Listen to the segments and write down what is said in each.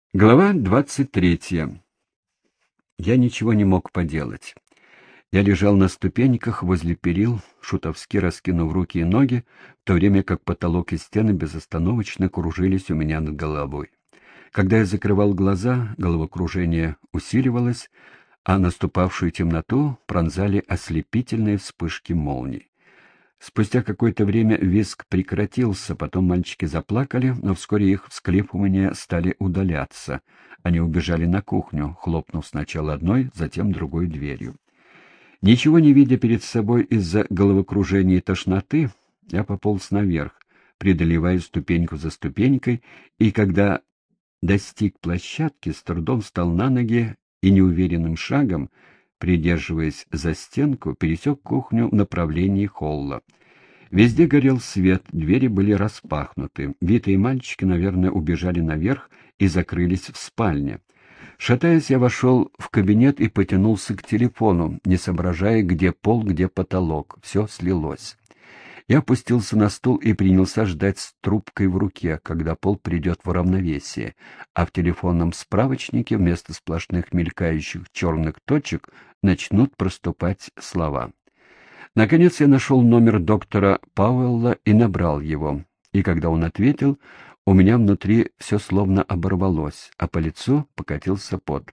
Глава 23. Я ничего не мог поделать. Я лежал на ступеньках возле перил, шутовски раскинув руки и ноги, в то время как потолок и стены безостановочно кружились у меня над головой. Когда я закрывал глаза, головокружение усиливалось, а наступавшую темноту пронзали ослепительные вспышки молний. Спустя какое-то время визг прекратился, потом мальчики заплакали, но вскоре их всхлипывания стали удаляться. Они убежали на кухню, хлопнув сначала одной, затем другой дверью. Ничего не видя перед собой из-за головокружения и тошноты, я пополз наверх, преодолевая ступеньку за ступенькой, и когда достиг площадки, с трудом встал на ноги и неуверенным шагом, придерживаясь за стенку, пересек кухню в направлении холла. Везде горел свет, двери были распахнуты. Вита и мальчики, наверное, убежали наверх и закрылись в спальне. Шатаясь, я вошел в кабинет и потянулся к телефону, не соображая, где пол, где потолок. Все слилось. Я опустился на стул и принялся ждать с трубкой в руке, когда пол придет в равновесие, а в телефонном справочнике вместо сплошных мелькающих черных точек начнут проступать слова. Наконец я нашел номер доктора Пауэлла и набрал его, и когда он ответил, у меня внутри все словно оборвалось, а по лицу покатился пот.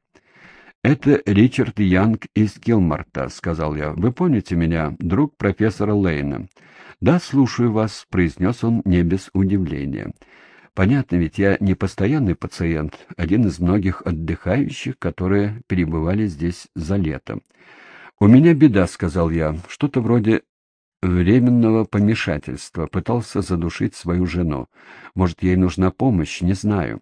«Это Ричард Янг из Килмарта», — сказал я. «Вы помните меня, друг профессора Лейна?» «Да, слушаю вас», — произнес он не без удивления. «Понятно, ведь я не постоянный пациент, один из многих отдыхающих, которые перебывали здесь за лето». «У меня беда», — сказал я, — «что-то вроде временного помешательства. Пытался задушить свою жену. Может, ей нужна помощь, не знаю».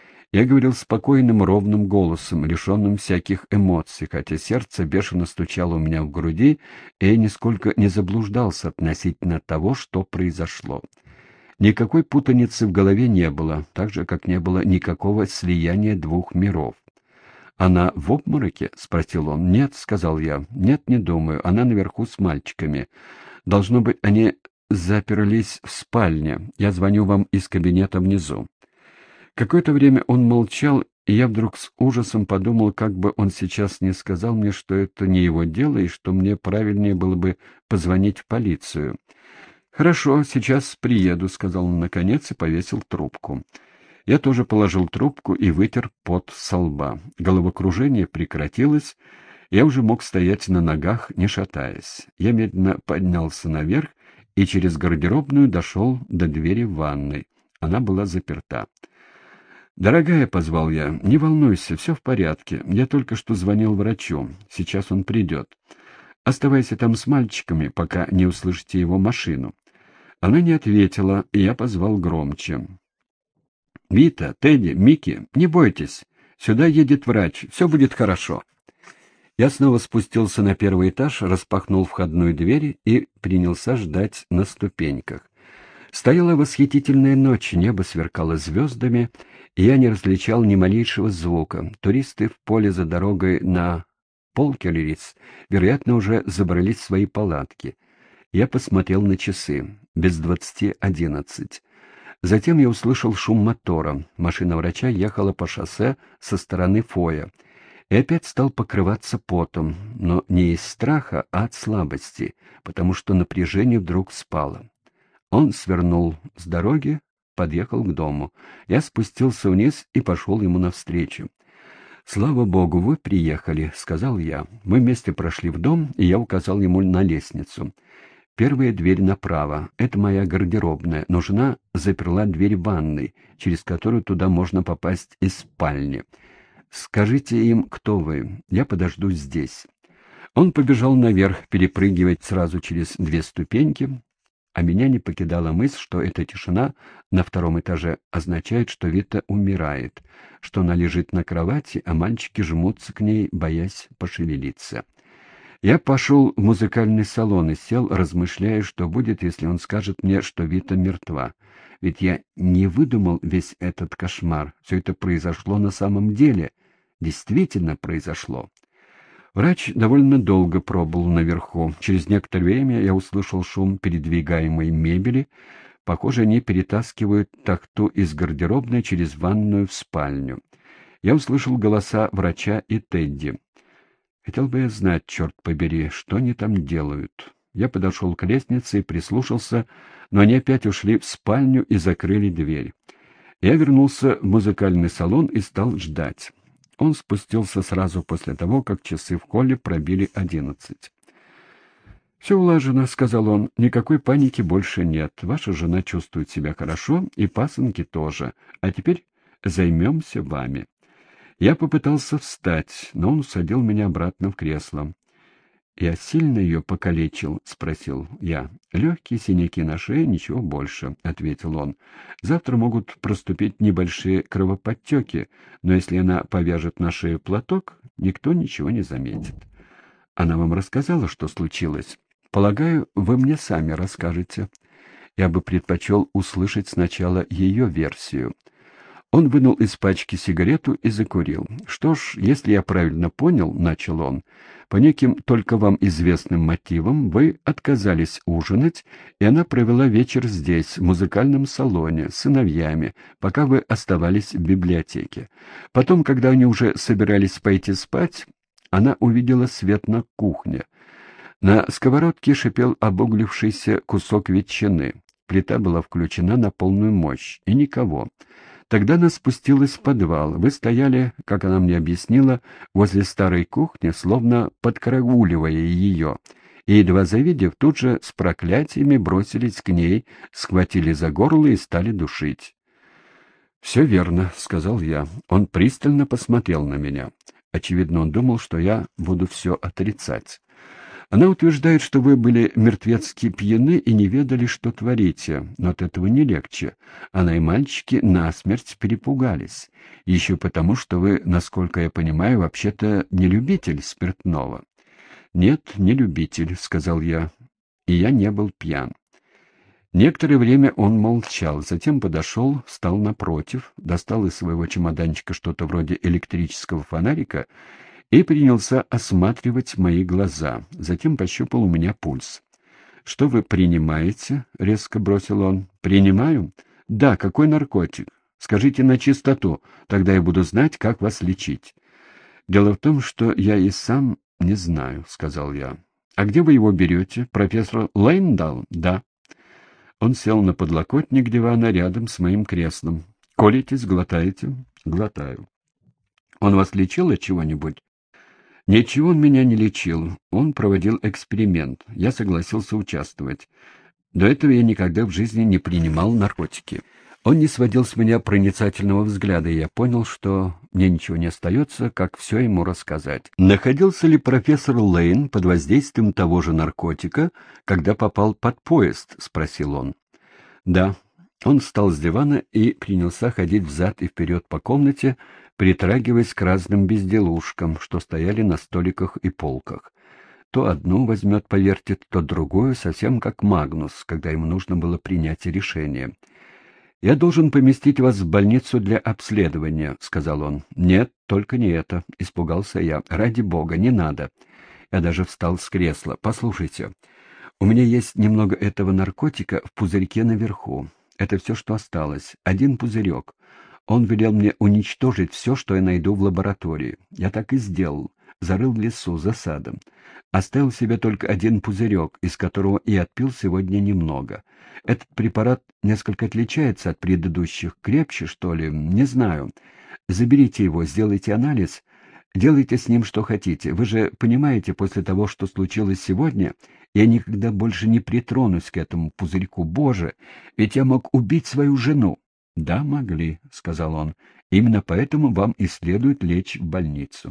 Я говорил спокойным, ровным голосом, лишенным всяких эмоций, хотя сердце бешено стучало у меня в груди, и я нисколько не заблуждался относительно того, что произошло. Никакой путаницы в голове не было, так же, как не было никакого слияния двух миров. «Она в обмороке?» — спросил он. «Нет», — сказал я. «Нет, не думаю. Она наверху с мальчиками. Должно быть, они заперлись в спальне. Я звоню вам из кабинета внизу». Какое-то время он молчал, и я вдруг с ужасом подумал, как бы он сейчас не сказал мне, что это не его дело, и что мне правильнее было бы позвонить в полицию. «Хорошо, сейчас приеду», — сказал он наконец и повесил трубку. Я тоже положил трубку и вытер пот со лба. Головокружение прекратилось, я уже мог стоять на ногах, не шатаясь. Я медленно поднялся наверх и через гардеробную дошел до двери в ванной. Она была заперта. «Дорогая», — позвал я, — «не волнуйся, все в порядке. Я только что звонил врачу. Сейчас он придет. Оставайся там с мальчиками, пока не услышите его машину». Она не ответила, и я позвал громче. «Вита, Тедди, Микки, не бойтесь. Сюда едет врач. Все будет хорошо». Я снова спустился на первый этаж, распахнул входную дверь и принялся ждать на ступеньках. Стояла восхитительная ночь, небо сверкало звездами, и я не различал ни малейшего звука. Туристы в поле за дорогой на Полкеллириц, вероятно, уже забрались в свои палатки. Я посмотрел на часы. Без 11:20. Затем я услышал шум мотора. Машина врача ехала по шоссе со стороны Фоя. И опять стал покрываться потом, но не из страха, а от слабости, потому что напряжение вдруг спало. Он свернул с дороги, подъехал к дому. Я спустился вниз и пошел ему навстречу. «Слава Богу, вы приехали», — сказал я. Мы вместе прошли в дом, и я указал ему на лестницу. «Первая дверь направо. Это моя гардеробная, но жена заперла дверь ванной, через которую туда можно попасть из спальни. Скажите им, кто вы. Я подожду здесь». Он побежал наверх, перепрыгивать сразу через 2 ступеньки, а меня не покидала мысль, что эта тишина на 2-м этаже означает, что Вита умирает, что она лежит на кровати, а мальчики жмутся к ней, боясь пошевелиться. Я пошел в музыкальный салон и сел, размышляя, что будет, если он скажет мне, что Вита мертва. Ведь я не выдумал весь этот кошмар. Все это произошло на самом деле. Действительно произошло. Врач довольно долго пробыл наверху. Через некоторое время я услышал шум передвигаемой мебели. Похоже, они перетаскивают тахту из гардеробной через ванную в спальню. я услышал голоса врача и Тедди. Хотел бы я знать, черт побери, что они там делают. Я подошел к лестнице и прислушался, но они опять ушли в спальню и закрыли дверь. Я вернулся в музыкальный салон и стал ждать. Он спустился сразу после того, как часы в холле пробили 11. «Все улажено», — сказал он. «Никакой паники больше нет. Ваша жена чувствует себя хорошо, и пасынки тоже. А теперь займемся вами». Я попытался встать, но он усадил меня обратно в кресло. «Я сильно ее покалечил?» — спросил я. «Легкие синяки на шее, ничего больше», — ответил он. «Завтра могут проступить небольшие кровоподтеки, но если она повяжет на шею платок, никто ничего не заметит». «Она вам рассказала, что случилось?» «Полагаю, вы мне сами расскажете». Я бы предпочел услышать сначала ее версию. Он вынул из пачки сигарету и закурил. «Что ж, если я правильно понял, — начал он, — по неким только вам известным мотивам вы отказались ужинать, и она провела вечер здесь, в музыкальном салоне, с сыновьями, пока вы оставались в библиотеке. Потом, когда они уже собирались пойти спать, она увидела свет на кухне. На сковородке шипел обуглившийся кусок ветчины. Плита была включена на полную мощь, и никого. Тогда она спустилась в подвал. Вы стояли, как она мне объяснила, возле старой кухни, словно подкарауливая ее, и, едва завидев, тут же с проклятиями бросились к ней, схватили за горло и стали душить. «Все верно», — сказал я. Он пристально посмотрел на меня. Очевидно, он думал, что я буду все отрицать. Она утверждает, что вы были мертвецки пьяны и не ведали, что творите, но от этого не легче. Она и мальчики насмерть перепугались. Еще потому, что вы, насколько я понимаю, вообще-то не любитель спиртного. «Нет, не любитель», — сказал я, — «и я не был пьян». Некоторое время он молчал, затем подошел, встал напротив, достал из своего чемоданчика что-то вроде электрического фонарика и принялся осматривать мои глаза. Затем пощупал у меня пульс. «Что вы принимаете?» — резко бросил он. «Принимаю?» «Да, какой наркотик? Скажите на чистоту, тогда я буду знать, как вас лечить». «Дело в том, что я и сам не знаю», — сказал я. «А где вы его берете? Профессор Лейн дал?» «Да». Он сел на подлокотник дивана рядом с моим креслом. «Колитесь, глотаете?» «Глотаю». «Он вас лечил от чего-нибудь?» Ничего он меня не лечил. Он проводил эксперимент. Я согласился участвовать. До этого я никогда в жизни не принимал наркотики. Он не сводил с меня проницательного взгляда, и я понял, что мне ничего не остается, как все ему рассказать. Находился ли профессор Лейн под воздействием того же наркотика, когда попал под поезд? — спросил он. Да. Он встал с дивана и принялся ходить взад и вперед по комнате, притрагиваясь к разным безделушкам, что стояли на столиках и полках. То одну возьмет, повертит, то другую, совсем как Магнус, когда ему нужно было принять решение. «Я должен поместить вас в больницу для обследования», — сказал он. «Нет, только не это», — испугался я. «Ради бога, не надо». Я даже встал с кресла. «Послушайте, у меня есть немного этого наркотика в пузырьке наверху. Это все, что осталось. Один пузырек. Он велел мне уничтожить все, что я найду в лаборатории. Я так и сделал. Зарыл в лесу, за садом. Оставил себе только один пузырек, из которого и отпил сегодня немного. Этот препарат несколько отличается от предыдущих. Крепче, что ли? Не знаю. Заберите его, сделайте анализ. Делайте с ним что хотите. Вы же понимаете, после того, что случилось сегодня, я никогда больше не притронусь к этому пузырьку. Боже, ведь я мог убить свою жену. «Да, могли», — сказал он. «Именно поэтому вам и следует лечь в больницу».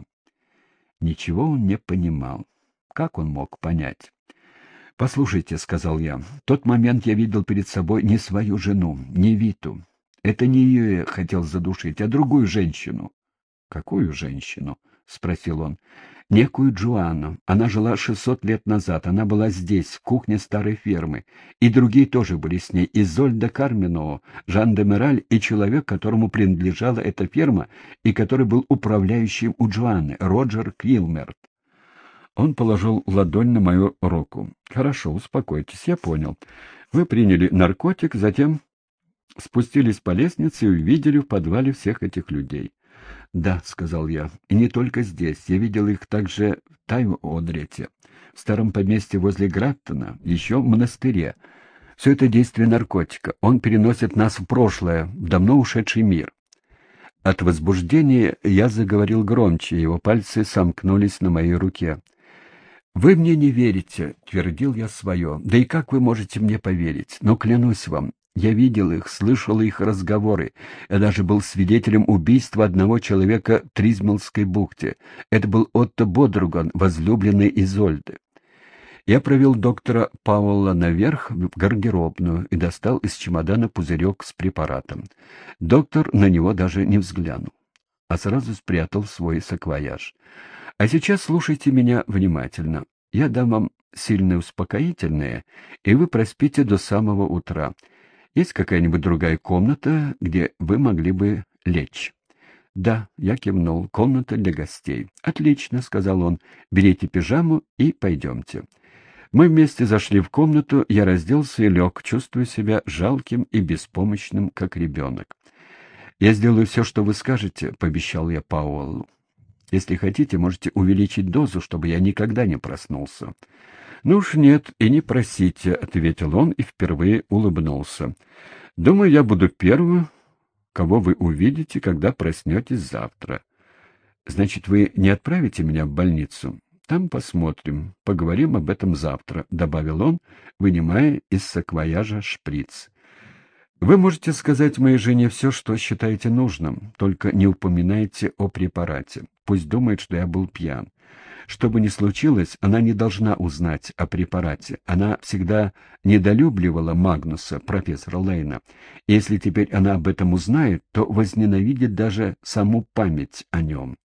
Ничего он не понимал. Как он мог понять? «Послушайте», — сказал я, — «в тот момент я видел перед собой не свою жену, не Виту. Это не ее я хотел задушить, а другую женщину». «Какую женщину?» — спросил он. «Некую Джоанну. Она жила 600 лет назад. Она была здесь, в кухне старой фермы. И другие тоже были с ней. Изольда Карменоу, Жан де Мераль и человек, которому принадлежала эта ферма и который был управляющим у Джоанны, Роджер Квилмерт». Он положил ладонь на мою руку. «Хорошо, успокойтесь, я понял. Вы приняли наркотик, затем спустились по лестнице и увидели в подвале всех этих людей. «Да», — сказал я, — «и не только здесь. Я видел их также в Тайодрете, в старом поместье возле Граттона, еще в монастыре. Все это действие наркотика. Он переносит нас в прошлое, в давно ушедший мир». От возбуждения я заговорил громче, его пальцы сомкнулись на моей руке. «Вы мне не верите», — твердил я свое. «Да и как вы можете мне поверить? Но клянусь вам, я видел их, слышал их разговоры. Я даже был свидетелем убийства одного человека в Тризмелской бухте. Это был Отто Бодруган, возлюбленный Изольды. Я провел доктора Пауэлла наверх в гардеробную и достал из чемодана пузырек с препаратом. Доктор на него даже не взглянул, а сразу спрятал в свой саквояж. А сейчас слушайте меня внимательно. Я дам вам сильное успокоительное, и вы проспите до самого утра. Есть какая-нибудь другая комната, где вы могли бы лечь?» «Да», — я кивнул, — «комната для гостей». «Отлично», — сказал он, — «берите пижаму и пойдемте». Мы вместе зашли в комнату, я разделся и лег, чувствуя себя жалким и беспомощным, как ребенок. «Я сделаю все, что вы скажете», — пообещал я Пауэллу. «Если хотите, можете увеличить дозу, чтобы я никогда не проснулся». «Ну уж нет, и не просите», — ответил он и впервые улыбнулся. «Думаю, я буду первым, кого вы увидите, когда проснетесь завтра». «Значит, вы не отправите меня в больницу?» «Там посмотрим. Поговорим об этом завтра», — добавил он, вынимая из саквояжа шприц. «Вы можете сказать моей жене все, что считаете нужным, только не упоминайте о препарате. Пусть думает, что я был пьян. Что бы ни случилось, она не должна узнать о препарате. Она всегда недолюбливала Магнуса, профессора Лейна. И если теперь она об этом узнает, то возненавидит даже саму память о нем».